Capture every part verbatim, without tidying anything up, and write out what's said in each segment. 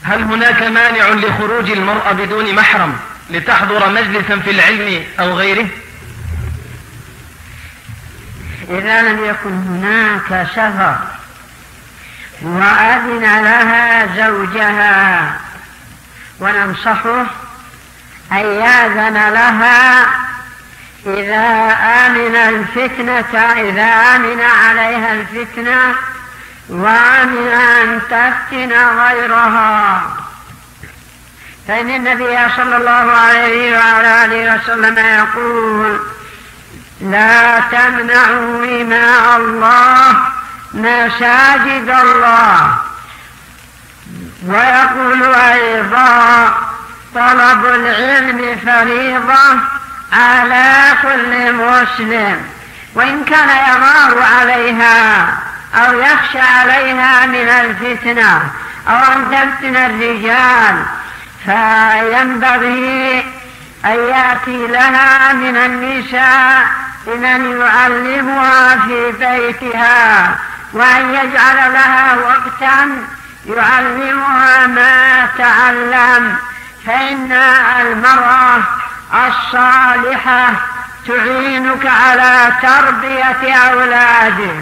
هل هناك مانع لخروج المرأة بدون محرم لتحضر مجلسا في العلم أو غيره؟ إذا لم يكن هناك سفر وأذن لها زوجها، وننصحه أن يأذن لها إذا آمن الفتنة إذا آمن عليها الفتنة وآمن أن تفتن غيرها، فإن النبي صلى الله عليه وعلى آله وسلم يقول: لا تمنعوا إماء الله مساجد الله. ويقول أيضا: طلب العلم فريضة على كل مسلم، وإن كان يغار عليها أو يخشى عليها من الفتنة أو أن تفتن الرجال، فينبغي أن يأتي لها من النساء بمن يعلمها في بيتها، وأن يجعل لها وقتا يعلمها ما تعلم، فإن المرأة الصالحة تعينك على تربية أولادك،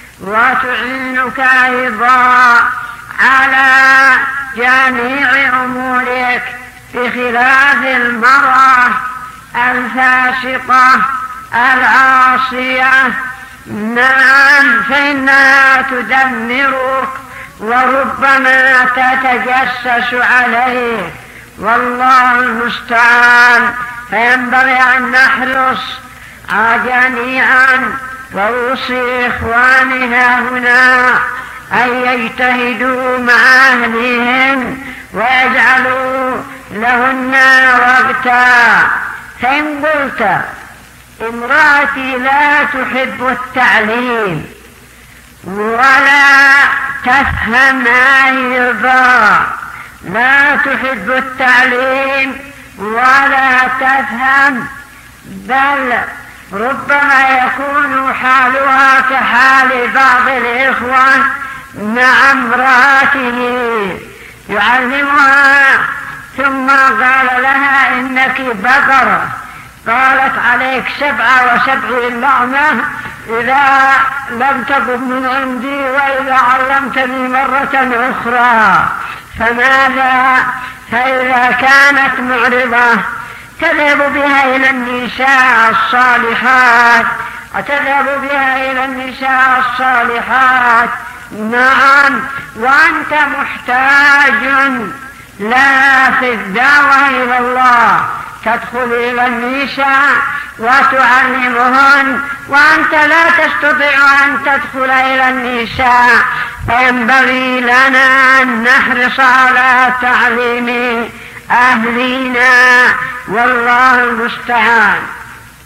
وتعينك أيضا على جميع أمورك، بخلاف المرأة الفاسقة العاصية. نعم، فإنها تدمرك وربما تتجسس عليك، والله المستعان. فينبغي أن نحرص جميعا، وأوصي إخوانها هنا أن يجتهدوا مع أهلهم ويجعلوا لهن وقتا. فإن قلت: امرأتي لا تحب التعليم ولا تفهم أيضا، لا تحب التعليم ولا تفهم، بل ربما يكون حالها كحال بعض الإخوة مع امرأته، يعلمها ثم قال لها: إنك بقرة، قالت: عليك سبعة وسبعين لعنة إذا لم تقم من عندي وإذا علمتني مرة أخرى. فماذا؟ فإذا كانت معرضة تذهب بها إلى النساء الصالحات، وتذهب بها إلى النساء الصالحات. نعم، وأنت محتاج لا في الدعوة إلى الله، تدخل إلى النساء وتعلمهن، وأنت لا تستطيع أن تدخل إلى النساء. فينبغي لنا أن نحرص على تعليم أهلنا، والله المستعان.